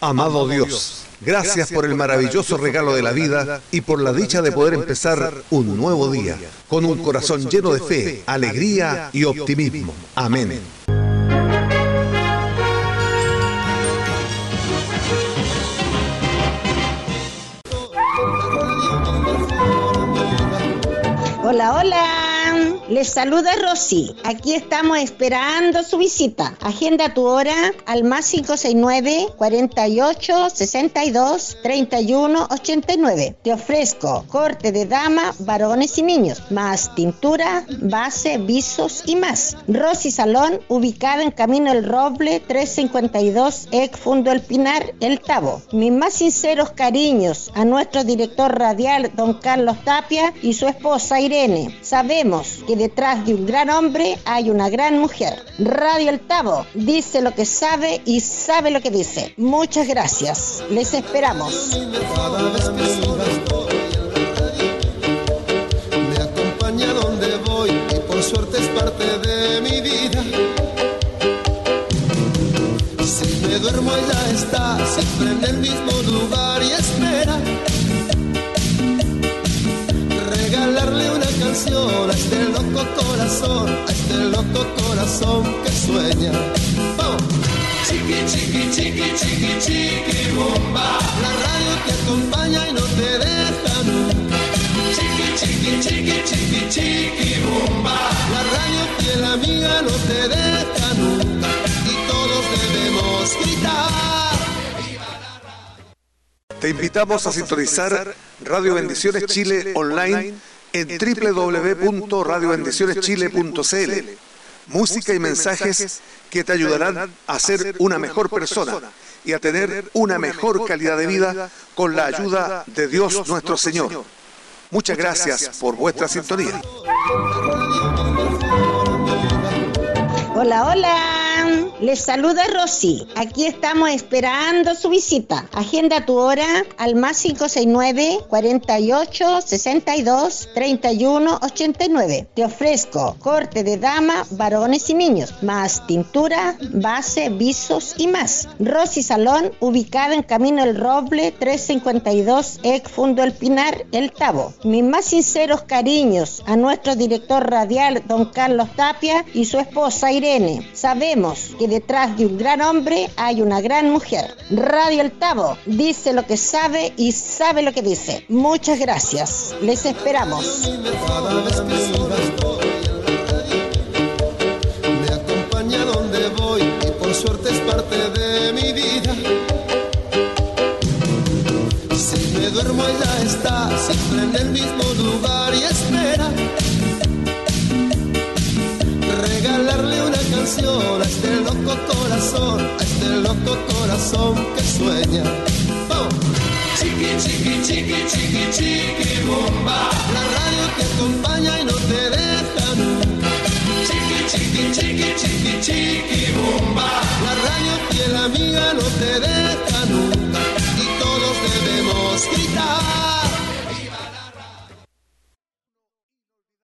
Amado Dios, gracias por el maravilloso regalo de la vida y por la dicha de poder empezar un nuevo día con un corazón lleno de fe, alegría y optimismo. Amén. Hola, hola. Les saluda Rosy. Aquí estamos esperando su visita. Agenda tu hora al más 569 48 62 31 89. Te ofrezco corte de dama, varones y niños, más tintura, base, visos y más. Rosy Salón, ubicada en Camino El Roble, 352, ex Fundo El Pinar, El Tabo. Mis más sinceros cariños a nuestro director radial, don Carlos Tapia, y su esposa Irene. Sabemos que detrás de un gran hombre hay una gran mujer. Radio El Tabo dice lo que sabe y sabe lo que dice. Muchas gracias. Les esperamos. Me acompaña donde voy y por suerte es parte de mi vida. Si me duermo ella está siempre en el mismo lugar y espera regalarle una canción a este loco corazón que sueña. ¡Oh! Chiqui, chiqui, chiqui, chiqui, chiqui, bomba. La radio te acompaña y no te deja nunca. Chiqui, chiqui, chiqui, chiqui, chiqui, bomba. La radio fiel amiga no te deja nunca. Y todos debemos gritar. Te invitamos a sintonizar Radio Bendiciones Chile online en www.radiobendicioneschile.cl. Música y mensajes que te ayudarán a ser una mejor persona y a tener una mejor calidad de vida con la ayuda de Dios nuestro Señor. Muchas gracias por vuestra sintonía. Hola, hola. Les saluda Rosy. Aquí estamos esperando su visita. Agenda tu hora al más 569 48 62 31 89. Te ofrezco corte de dama, varones y niños, más tintura, base, visos y más. Rosy Salón, ubicada en Camino El Roble, 352, ex Fundo El Pinar, El Tabo. Mis más sinceros cariños a nuestro director radial, don Carlos Tapia, y su esposa Irene. Sabemos que detrás de un gran hombre hay una gran mujer. Radio El Tabo dice lo que sabe y sabe lo que dice. Muchas gracias. Les esperamos. Me acompaña donde voy y por suerte es parte de mi vida. Si me duermo ella está siempre en el mismo lugar y espera regalarle una canción a este loco corazón que sueña. Oh. Chiqui, chiqui, chiqui, chiqui, chiqui, bomba. La radio te acompaña y no te deja nunca. Chiqui, chiqui, chiqui, chiqui, chiqui, bomba. La radio fiel amiga no te deja